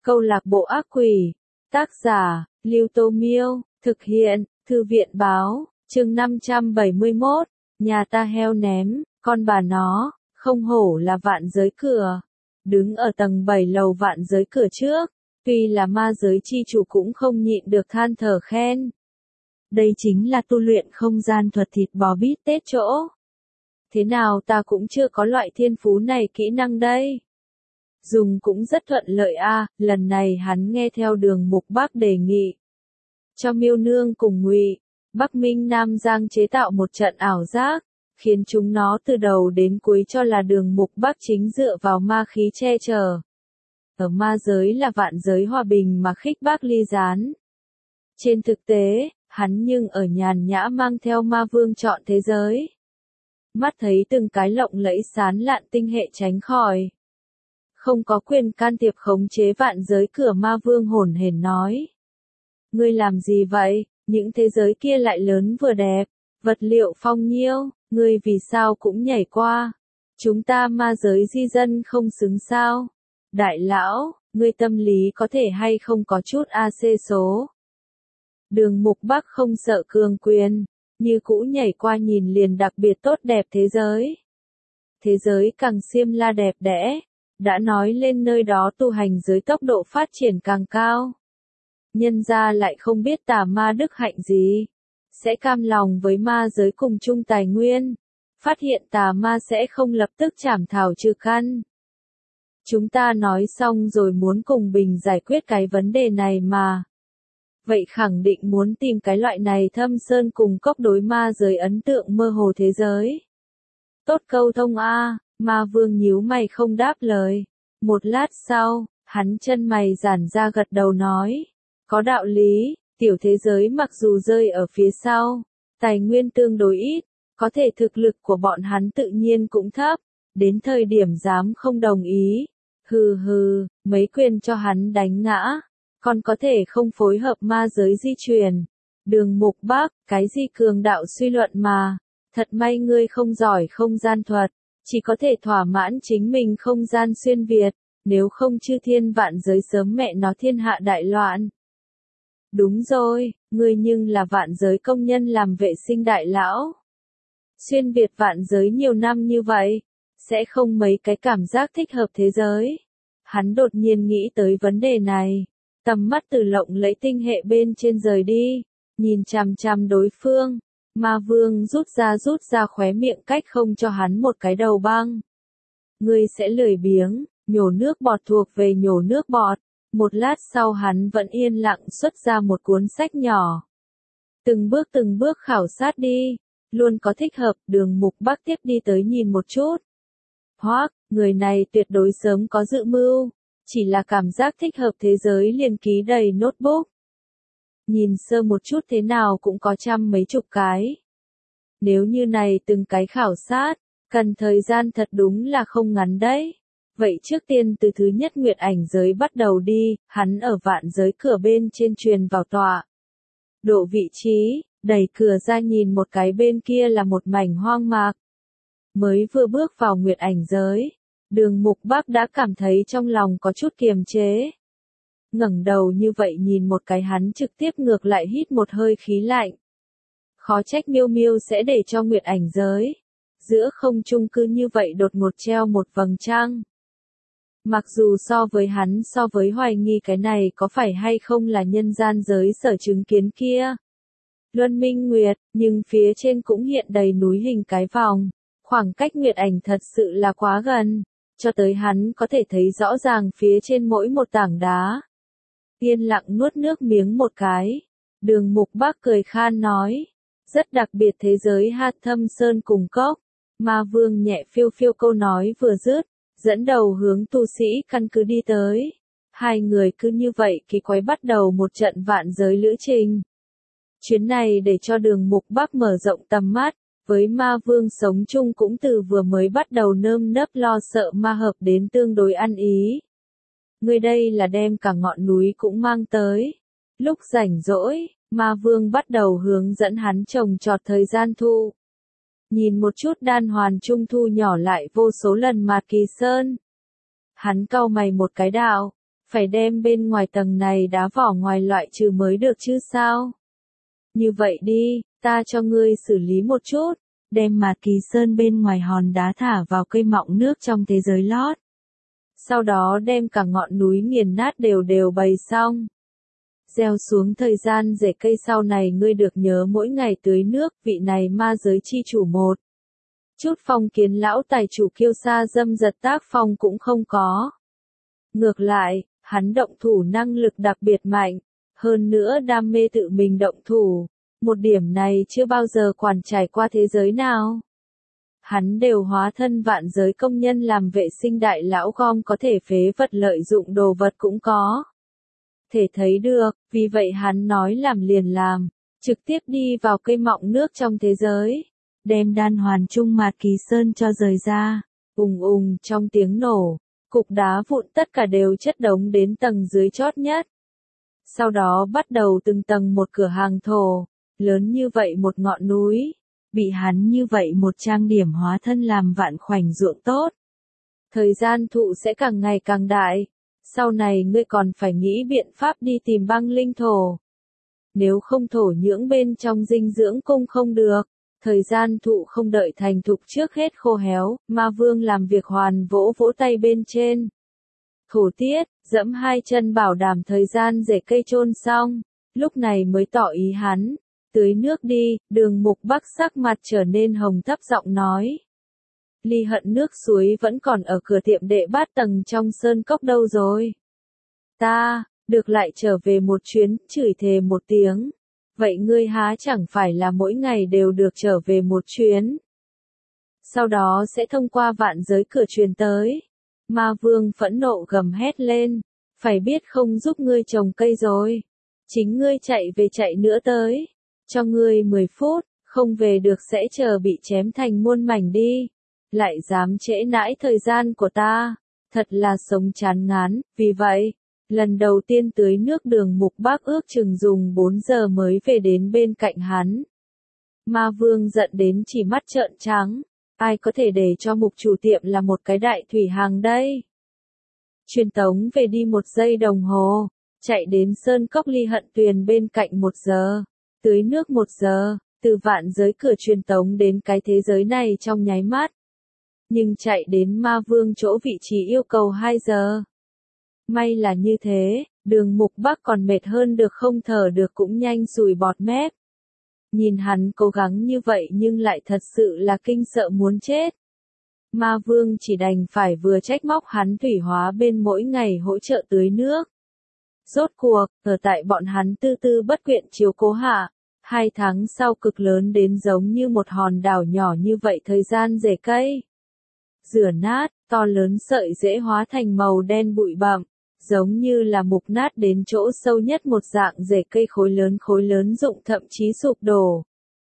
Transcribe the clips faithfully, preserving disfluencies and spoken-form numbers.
Câu lạc bộ ác quỷ. Tác giả, Lưu Tô Miêu. Thực hiện, Thư viện báo. Chương năm trăm bảy mươi mốt. Nhà ta heo ném, con bà nó, không hổ là vạn giới cửa. Đứng ở tầng bảy lầu vạn giới cửa trước, tuy là ma giới chi chủ cũng không nhịn được than thở khen. Đây chính là tu luyện không gian thuật thịt bò bít tết chỗ. Thế nào ta cũng chưa có loại thiên phú này kỹ năng đây. Dùng cũng rất thuận lợi a, à, lần này hắn nghe theo Đường Mục Bác đề nghị. Cho Miêu Nương cùng Ngụy Bắc Minh Nam Giang chế tạo một trận ảo giác, khiến chúng nó từ đầu đến cuối cho là Đường Mục Bác chính dựa vào ma khí che chở. Ở ma giới là vạn giới hòa bình mà khích bác ly gián. Trên thực tế, hắn nhưng ở nhàn nhã mang theo ma vương chọn thế giới. Mắt thấy từng cái lộng lẫy sán lạn tinh hệ tránh khỏi. Không có quyền can thiệp khống chế vạn giới cửa, ma vương hổn hển nói. Ngươi làm gì vậy, những thế giới kia lại lớn vừa đẹp, vật liệu phong nhiêu, ngươi vì sao cũng nhảy qua. Chúng ta ma giới di dân không xứng sao. Đại lão, ngươi tâm lý có thể hay không có chút a xê số. Đường Mục Bác không sợ cường quyền, như cũ nhảy qua nhìn liền đặc biệt tốt đẹp thế giới. Thế giới càng xiêm la đẹp đẽ, đã nói lên nơi đó tu hành giới tốc độ phát triển càng cao. Nhân ra lại không biết tà ma đức hạnh gì, sẽ cam lòng với ma giới cùng chung tài nguyên, phát hiện tà ma sẽ không lập tức chảm thảo trừ căn. Chúng ta nói xong rồi muốn cùng Bình giải quyết cái vấn đề này mà. Vậy khẳng định muốn tìm cái loại này thâm sơn cùng cốc đối ma giới ấn tượng mơ hồ thế giới. Tốt câu thông a, ma vương nhíu mày không đáp lời. Một lát sau, hắn chân mày giãn ra gật đầu nói. Có đạo lý, tiểu thế giới mặc dù rơi ở phía sau, tài nguyên tương đối ít, có thể thực lực của bọn hắn tự nhiên cũng thấp, đến thời điểm dám không đồng ý. Hừ hừ, mấy quyền cho hắn đánh ngã. Còn có thể không phối hợp ma giới di chuyển. Đường Mục Bác, cái gì cường đạo suy luận mà. Thật may ngươi không giỏi không gian thuật, chỉ có thể thỏa mãn chính mình không gian xuyên Việt, nếu không chư thiên vạn giới sớm mẹ nó thiên hạ đại loạn. Đúng rồi, ngươi nhưng là vạn giới công nhân làm vệ sinh đại lão. Xuyên Việt vạn giới nhiều năm như vậy, sẽ không mấy cái cảm giác thích hợp thế giới. Hắn đột nhiên nghĩ tới vấn đề này. Tầm mắt từ lộng lẫy tinh hệ bên trên rời đi, nhìn chằm chằm đối phương, ma vương rút ra rút ra khóe miệng cách không cho hắn một cái đầu băng. Ngươi sẽ lười biếng, nhổ nước bọt thuộc về nhổ nước bọt, một lát sau hắn vẫn yên lặng xuất ra một cuốn sách nhỏ. Từng bước từng bước khảo sát đi, luôn có thích hợp. Đường Mục Bác tiếp đi tới nhìn một chút. Hoác, người này tuyệt đối sớm có dự mưu. Chỉ là cảm giác thích hợp thế giới liền ký đầy notebook. Nhìn sơ một chút thế nào cũng có trăm mấy chục cái. Nếu như này từng cái khảo sát, cần thời gian thật đúng là không ngắn đấy. Vậy trước tiên từ thứ nhất nguyệt ảnh giới bắt đầu đi, hắn ở vạn giới cửa bên trên truyền vào tọa. Độ vị trí, đẩy cửa ra nhìn một cái bên kia là một mảnh hoang mạc. Mới vừa bước vào nguyệt ảnh giới. Đường Mục Bác đã cảm thấy trong lòng có chút kiềm chế. Ngẩng đầu như vậy nhìn một cái hắn trực tiếp ngược lại hít một hơi khí lạnh. Khó trách Miêu Miêu sẽ để cho nguyệt ảnh giới. Giữa không trung cứ như vậy đột ngột treo một vầng trăng. Mặc dù so với hắn so với hoài nghi cái này có phải hay không là nhân gian giới sở chứng kiến kia. Luân Minh Nguyệt, nhưng phía trên cũng hiện đầy núi hình cái vòng. Khoảng cách nguyệt ảnh thật sự là quá gần. Cho tới hắn có thể thấy rõ ràng phía trên mỗi một tảng đá. Yên lặng nuốt nước miếng một cái. Đường Mục Bác cười khan nói. Rất đặc biệt thế giới hạt thâm sơn cùng cốc. Ma vương nhẹ phiêu phiêu câu nói vừa dứt. Dẫn đầu hướng tu sĩ căn cứ đi tới. Hai người cứ như vậy kỳ quái bắt đầu một trận vạn giới lữ trình. Chuyến này để cho Đường Mục Bác mở rộng tầm mắt. Với ma vương sống chung cũng từ vừa mới bắt đầu nơm nớp lo sợ ma hợp đến tương đối ăn ý. Người đây là đem cả ngọn núi cũng mang tới. Lúc rảnh rỗi, ma vương bắt đầu hướng dẫn hắn trồng trọt thời gian thu. Nhìn một chút đan hoàn trung thu nhỏ lại vô số lần mạt kỳ sơn. Hắn cau mày một cái đạo. phải đem bên ngoài tầng này đá vỏ ngoài loại trừ mới được chứ sao? Như vậy đi, ta cho ngươi xử lý một chút, đem mạt kỳ sơn bên ngoài hòn đá thả vào cây mọng nước trong thế giới lót. Sau đó đem cả ngọn núi nghiền nát đều đều bày xong. Gieo xuống thời gian rễ cây sau này ngươi được nhớ mỗi ngày tưới nước, vị này ma giới chi chủ một. Chút phong kiến lão tài chủ kiêu sa dâm dật tác phong cũng không có. Ngược lại, hắn động thủ năng lực đặc biệt mạnh, hơn nữa đam mê tự mình động thủ, một điểm này chưa bao giờ quản trải qua thế giới nào. Hắn đều hóa thân vạn giới công nhân làm vệ sinh đại lão gom có thể phế vật lợi dụng đồ vật cũng có. Thể thấy được, vì vậy hắn nói làm liền làm, trực tiếp đi vào cây mọng nước trong thế giới, đem đan hoàn trung mạt kỳ sơn cho rời ra, ùng ùng trong tiếng nổ, cục đá vụn tất cả đều chất đống đến tầng dưới chót nhất. Sau đó bắt đầu từng tầng một cửa hàng thổ, lớn như vậy một ngọn núi, bị hắn như vậy một trang điểm hóa thân làm vạn khoảnh ruộng tốt. Thời gian thụ sẽ càng ngày càng đại, sau này ngươi còn phải nghĩ biện pháp đi tìm băng linh thổ. Nếu không thổ nhưỡng bên trong dinh dưỡng cung không được, thời gian thụ không đợi thành thục trước hết khô héo, ma vương làm việc hoàn vỗ vỗ tay bên trên. Thổ tiết, dẫm hai chân bảo đảm thời gian rễ cây chôn xong, lúc này mới tỏ ý hắn, tưới nước đi, Đường Mục Bắc sắc mặt trở nên hồng thấp giọng nói. Ly Hận nước suối vẫn còn ở cửa tiệm đệ bát tầng trong sơn cốc đâu rồi? Ta, được lại trở về một chuyến, chửi thề một tiếng. Vậy ngươi há chẳng phải là mỗi ngày đều được trở về một chuyến? Sau đó sẽ thông qua vạn giới cửa truyền tới. Ma vương phẫn nộ gầm hét lên, phải biết không giúp ngươi trồng cây rồi. Chính ngươi chạy về chạy nữa tới. Cho ngươi mười phút, không về được sẽ chờ bị chém thành muôn mảnh đi. Lại dám trễ nãi thời gian của ta, thật là sống chán ngán, vì vậy, lần đầu tiên tưới nước Đường Mục Bắc ước chừng dùng bốn giờ mới về đến bên cạnh hắn. Ma vương giận đến chỉ mắt trợn trắng, ai có thể để cho mục chủ tiệm là một cái đại thủy hàng đây? Truyền tống về đi một giây đồng hồ, chạy đến sơn cốc Ly Hận tuyền bên cạnh một giờ, tưới nước một giờ, từ vạn giới cửa truyền tống đến cái thế giới này trong nháy mắt. Nhưng chạy đến ma vương chỗ vị trí yêu cầu hai giờ. May là như thế, Đường Mục Bắc còn mệt hơn được không thở được cũng nhanh sùi bọt mép. Nhìn hắn cố gắng như vậy nhưng lại thật sự là kinh sợ muốn chết. Ma vương chỉ đành phải vừa trách móc hắn thủy hóa bên mỗi ngày hỗ trợ tưới nước. Rốt cuộc, ở tại bọn hắn tư tư bất quyện chiếu cố hạ, hai tháng sau cực lớn đến giống như một hòn đảo nhỏ như vậy thời gian rễ cây. Rửa nát, to lớn sợi rễ hóa thành màu đen bụi bặm, giống như là mục nát đến chỗ sâu nhất một dạng rễ cây khối lớn khối lớn rụng thậm chí sụp đổ.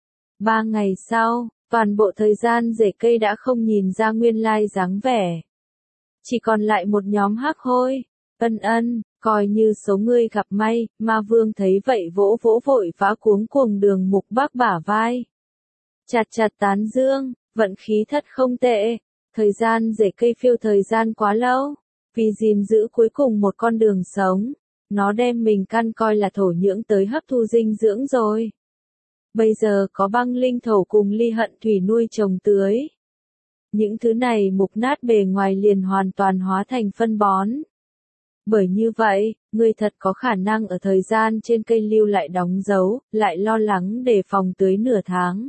Ba ngày sau, toàn bộ thời gian rễ cây đã không nhìn ra nguyên lai dáng vẻ. Chỉ còn lại một nhóm hắc hôi. Ân ân, coi như số ngươi gặp may, ma vương thấy vậy vỗ vỗ vội vã cuống cuồng Đường Mục Bắc bả vai. Chặt chặt tán dương, vận khí thật không tệ. Thời gian rễ cây phiêu thời gian quá lâu, vì gìn giữ cuối cùng một con đường sống, nó đem mình căn coi là thổ nhưỡng tới hấp thu dinh dưỡng rồi. Bây giờ có băng linh thổ cùng Ly Hận thủy nuôi trồng tưới. Những thứ này mục nát bề ngoài liền hoàn toàn hóa thành phân bón. Bởi như vậy, ngươi thật có khả năng ở thời gian trên cây lưu lại đóng dấu, lại lo lắng để phòng tưới nửa tháng.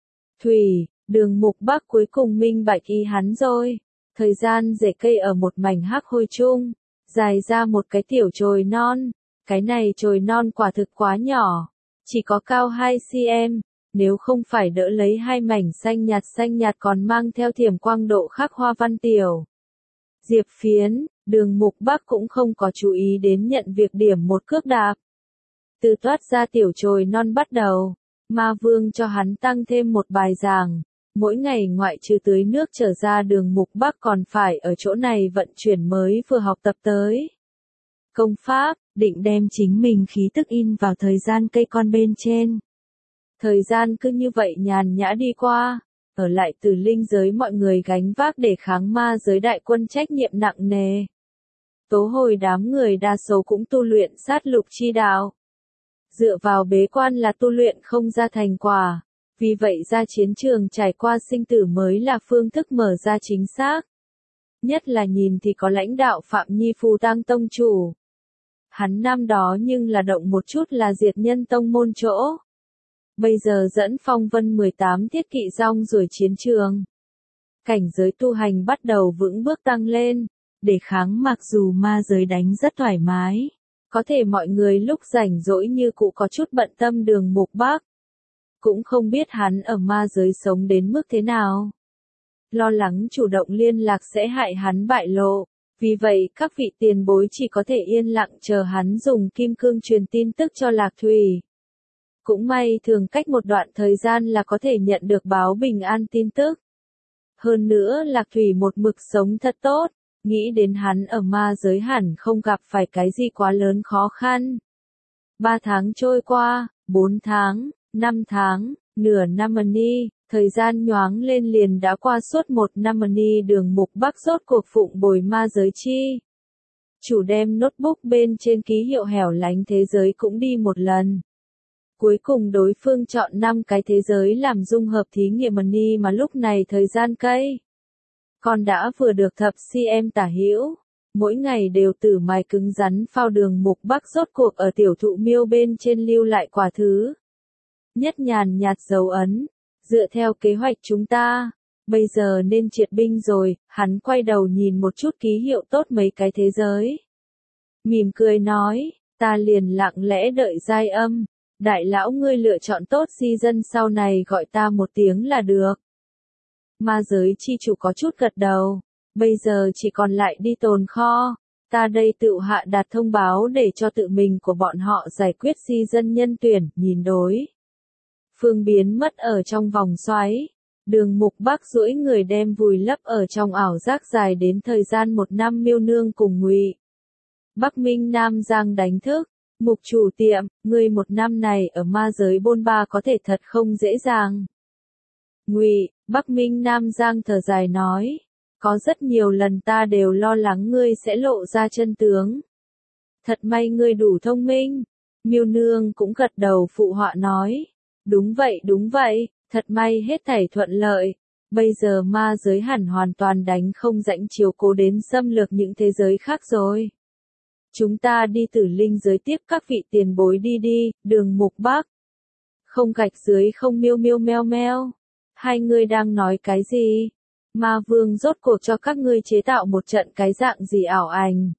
Thủy, Đường Mục Bắc cuối cùng minh bạch ý hắn rồi. Thời gian rễ cây ở một mảnh hắc hôi chung, dài ra một cái tiểu chồi non. Cái này chồi non quả thực quá nhỏ, chỉ có cao hai xăng-ti-mét, nếu không phải đỡ lấy hai mảnh xanh nhạt xanh nhạt còn mang theo thiểm quang độ khắc hoa văn tiểu. Diệp Phiến, Đường Mục Bắc cũng không có chú ý đến nhận việc điểm một cước đạp. Từ toát ra tiểu chồi non bắt đầu, ma vương cho hắn tăng thêm một bài giảng. Mỗi ngày ngoại trừ tưới nước trở ra Đường Mục Bắc còn phải ở chỗ này vận chuyển mới vừa học tập tới. Công pháp, định đem chính mình khí tức in vào thời gian cây con bên trên. Thời gian cứ như vậy nhàn nhã đi qua, ở lại Tử Linh giới mọi người gánh vác để kháng ma giới đại quân trách nhiệm nặng nề. Tố hồi đám người đa số cũng tu luyện sát lục chi đạo. Dựa vào bế quan là tu luyện không ra thành quả, vì vậy ra chiến trường trải qua sinh tử mới là phương thức mở ra chính xác. Nhất là nhìn thì có lãnh đạo Phạm Nhi Phù Tang Tông chủ. Hắn năm đó nhưng là động một chút là diệt nhân tông môn chỗ. Bây giờ dẫn phong vân mười tám thiết kỵ rong ruổi chiến trường. Cảnh giới tu hành bắt đầu vững bước tăng lên, để kháng mặc dù ma giới đánh rất thoải mái. Có thể mọi người lúc rảnh rỗi như cụ có chút bận tâm Đường Mục Bắc. Cũng không biết hắn ở ma giới sống đến mức thế nào. Lo lắng chủ động liên lạc sẽ hại hắn bại lộ. Vì vậy các vị tiền bối chỉ có thể yên lặng chờ hắn dùng kim cương truyền tin tức cho Lạc Thủy. Cũng may thường cách một đoạn thời gian là có thể nhận được báo bình an tin tức. Hơn nữa Lạc Thủy một mực sống thật tốt, nghĩ đến hắn ở ma giới hẳn không gặp phải cái gì quá lớn khó khăn. Ba tháng trôi qua, bốn tháng, năm tháng, nửa năm ni, thời gian nhoáng lên liền đã qua suốt một năm ni. Đường Mục Bắc rốt cuộc phụng bồi ma giới chi. Chủ đem notebook bên trên ký hiệu hẻo lánh thế giới cũng đi một lần. Cuối cùng đối phương chọn năm cái thế giới làm dung hợp thí nghiệm ni mà lúc này thời gian cây. Con đã vừa được thập cm tả hữu, mỗi ngày đều tử mài cứng rắn phao. Đường Mục Bắc rốt cuộc ở tiểu thụ miêu bên trên lưu lại quả thứ. Nhất nhàn nhạt dấu ấn, dựa theo kế hoạch chúng ta, bây giờ nên triệt binh rồi. Hắn quay đầu nhìn một chút ký hiệu tốt mấy cái thế giới. Mỉm cười nói, ta liền lặng lẽ đợi giai âm. Đại lão ngươi lựa chọn tốt di dân sau này gọi ta một tiếng là được. Ma giới chi chủ có chút gật đầu, bây giờ chỉ còn lại đi tồn kho. Ta đây tự hạ đạt thông báo để cho tự mình của bọn họ giải quyết di dân nhân tuyển. Nhìn đối phương biến mất ở trong vòng xoáy. Đường Mục Bắc duỗi người đem vùi lấp ở trong ảo giác dài đến thời gian một năm. Miêu Nương cùng Ngụy Bắc Minh Nam Giang đánh thức. Mục chủ tiệm, ngươi một năm này ở ma giới bôn ba có thể thật không dễ dàng. Ngụy Bắc Minh Nam Giang thở dài nói, có rất nhiều lần ta đều lo lắng ngươi sẽ lộ ra chân tướng. Thật may ngươi đủ thông minh. Miêu Nương cũng gật đầu phụ họa nói, đúng vậy đúng vậy, thật may hết thảy thuận lợi. Bây giờ ma giới hẳn hoàn toàn đánh không rãnh chiếu cố đến xâm lược những thế giới khác rồi. Chúng ta đi Tử Linh giới tiếp các vị tiền bối đi đi. Đường Mục Bắc. Không gạch dưới không miêu miêu meo meo. Hai người đang nói cái gì? Ma Vương rốt cuộc cho các ngươi chế tạo một trận cái dạng gì ảo ảnh?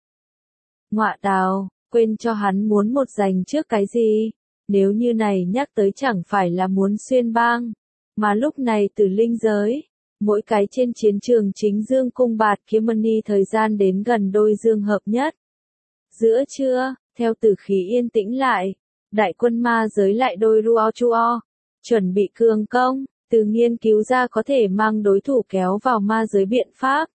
Ngọa tào, quên cho hắn muốn một giành trước cái gì? Nếu như này nhắc tới chẳng phải là muốn xuyên bang. Mà lúc này Tử Linh giới, mỗi cái trên chiến trường chính dương cung bạt kiếm ni thời gian đến gần đôi dương hợp nhất. Giữa trưa, theo tử khí yên tĩnh lại, đại quân ma giới lại đôi ruo chuo, chuẩn bị cường công, từ nghiên cứu ra có thể mang đối thủ kéo vào ma giới biện pháp.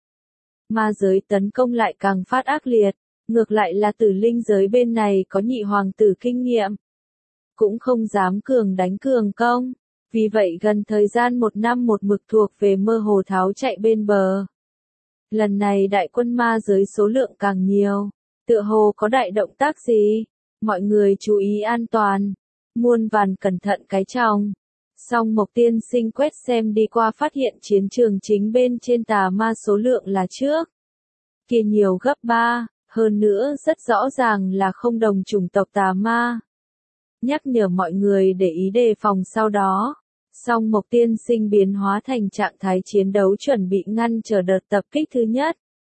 Ma giới tấn công lại càng phát ác liệt, ngược lại là Tử Linh giới bên này có nhị hoàng tử kinh nghiệm. Cũng không dám cường đánh cường công, vì vậy gần thời gian một năm một mực thuộc về mơ hồ tháo chạy bên bờ. Lần này đại quân ma giới số lượng càng nhiều. Tựa hồ có đại động tác gì? Mọi người chú ý an toàn. Muôn vàn cẩn thận cái trong. Song Mộc tiên sinh quét xem đi qua phát hiện chiến trường chính bên trên tà ma số lượng là trước kia nhiều gấp ba, hơn nữa rất rõ ràng là không đồng chủng tộc tà ma. Nhắc nhở mọi người để ý đề phòng sau đó. Song Mộc tiên sinh biến hóa thành trạng thái chiến đấu chuẩn bị ngăn chờ đợt tập kích thứ nhất.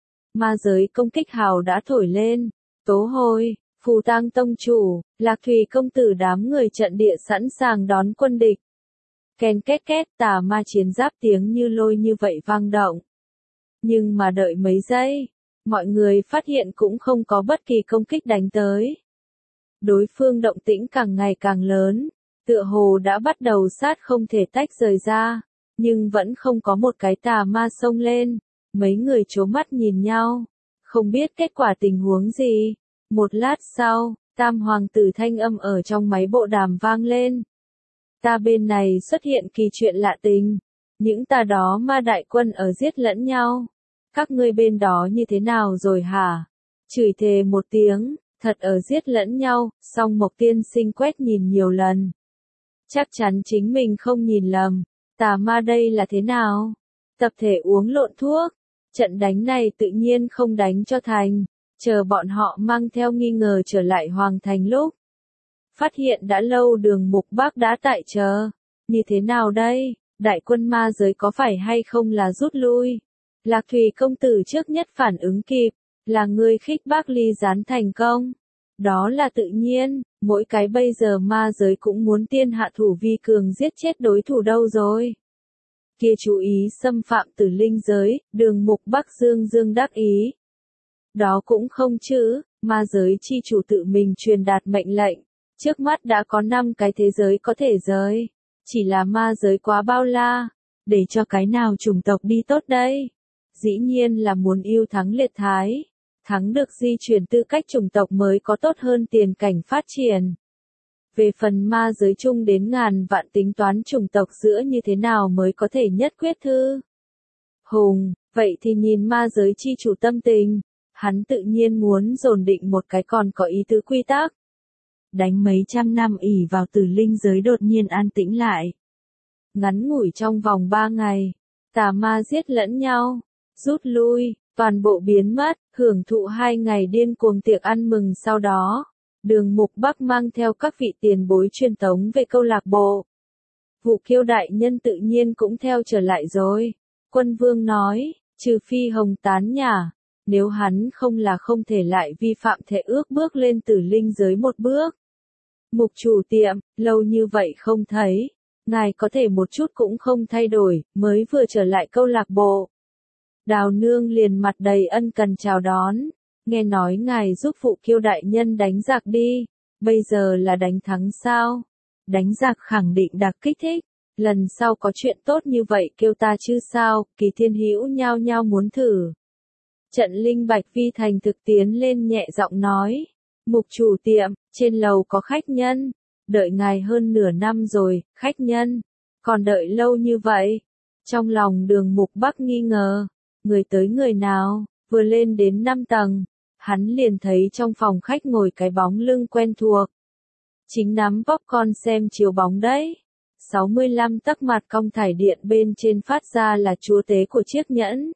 Ma giới công kích hào đã thổi lên. Tố hồi, Phù Tang Tông chủ, Lạc Thủy công tử đám người trận địa sẵn sàng đón quân địch. Ken két két tà ma chiến giáp tiếng như lôi như vậy vang động. Nhưng mà đợi mấy giây, mọi người phát hiện cũng không có bất kỳ công kích đánh tới. Đối phương động tĩnh càng ngày càng lớn, tựa hồ đã bắt đầu sát không thể tách rời ra, nhưng vẫn không có một cái tà ma xông lên. Mấy người trố mắt nhìn nhau, không biết kết quả tình huống gì. Một lát sau, Tam hoàng tử thanh âm ở trong máy bộ đàm vang lên. Ta bên này xuất hiện kỳ chuyện lạ tình, những ta đó ma đại quân ở giết lẫn nhau. Các ngươi bên đó như thế nào rồi hả? Chửi thề một tiếng, thật ở giết lẫn nhau, song Mộc tiên sinh quét nhìn nhiều lần. Chắc chắn chính mình không nhìn lầm, tà ma đây là thế nào? Tập thể uống lộn thuốc, trận đánh này tự nhiên không đánh cho thành, chờ bọn họ mang theo nghi ngờ trở lại Hoàng Thành lúc. Phát hiện đã lâu Đường Mục Bắc đã tại chờ, như thế nào đây, đại quân ma giới có phải hay không là rút lui? Lạc Thủy công tử trước nhất phản ứng kịp, là người khích bác ly gián thành công. Đó là tự nhiên, mỗi cái bây giờ ma giới cũng muốn tiên hạ thủ vi cường giết chết đối thủ đâu rồi. Kia chú ý xâm phạm Tử Linh giới, Đường Mục Bắc dương dương đắc ý. Đó cũng không chứ, ma giới chi chủ tự mình truyền đạt mệnh lệnh, trước mắt đã có năm cái thế giới có thể rời, chỉ là ma giới quá bao la, để cho cái nào chủng tộc đi tốt đây? Dĩ nhiên là muốn yêu thắng liệt thái, thắng được di chuyển tư cách chủng tộc mới có tốt hơn tiền cảnh phát triển. Về phần ma giới chung đến ngàn vạn tính toán chủng tộc giữa như thế nào mới có thể nhất quyết thư. Hùng, vậy thì nhìn ma giới chi chủ tâm tình, hắn tự nhiên muốn dồn định một cái còn có ý tứ quy tắc. Đánh mấy trăm năm ỉ vào Tử Linh giới đột nhiên an tĩnh lại. Ngắn ngủi trong vòng ba ngày, tà ma giết lẫn nhau, rút lui, toàn bộ biến mất, hưởng thụ hai ngày điên cuồng tiệc ăn mừng sau đó. Đường Mục Bắc mang theo các vị tiền bối truyền tống về câu lạc bộ. Vụ Kiêu đại nhân tự nhiên cũng theo trở lại rồi. Quân vương nói, trừ phi Hồng tán nhả, nếu hắn không là không thể lại vi phạm thệ ước bước lên Tử Linh giới một bước. Mục chủ tiệm, lâu như vậy không thấy, ngài có thể một chút cũng không thay đổi, mới vừa trở lại câu lạc bộ. Đào nương liền mặt đầy ân cần chào đón. Nghe nói ngài giúp phụ Kiêu đại nhân đánh giặc đi, bây giờ là đánh thắng sao? Đánh giặc khẳng định đặc kích thích, lần sau có chuyện tốt như vậy kêu ta chứ sao? Kỳ Thiên Hữu nhao nhao muốn thử. Trận Linh Bạch Vi thành thực tiến lên nhẹ giọng nói, mục chủ tiệm, trên lầu có khách nhân, đợi ngài hơn nửa năm rồi, khách nhân, còn đợi lâu như vậy? Trong lòng Đường Mục Bắc nghi ngờ, người tới người nào, vừa lên đến năm tầng. Hắn liền thấy trong phòng khách ngồi cái bóng lưng quen thuộc. Chính nắm popcorn xem chiếu bóng đấy. sáu mươi lăm tấc mặt cong thải điện bên trên phát ra là chúa tế của chiếc nhẫn.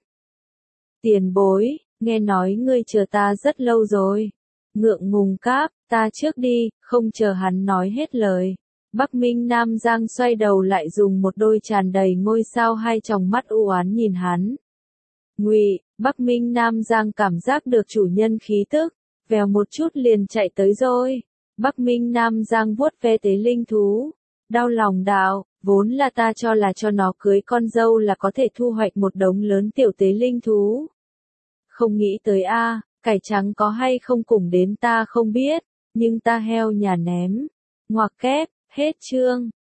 Tiền bối, nghe nói ngươi chờ ta rất lâu rồi. Ngượng ngùng cáp, ta trước đi, không chờ hắn nói hết lời. Bắc Minh Nam Giang xoay đầu lại dùng một đôi tràn đầy ngôi sao hai tròng mắt u oán nhìn hắn. Ngụy, Bắc Minh Nam Giang cảm giác được chủ nhân khí tức, vèo một chút liền chạy tới rồi. Bắc Minh Nam Giang vuốt ve tế linh thú, đau lòng đạo, vốn là ta cho là cho nó cưới con dâu là có thể thu hoạch một đống lớn tiểu tế linh thú. Không nghĩ tới a, cải trắng có hay không cùng đến ta không biết, nhưng ta heo nhà ném. Ngoặc kép, hết chương.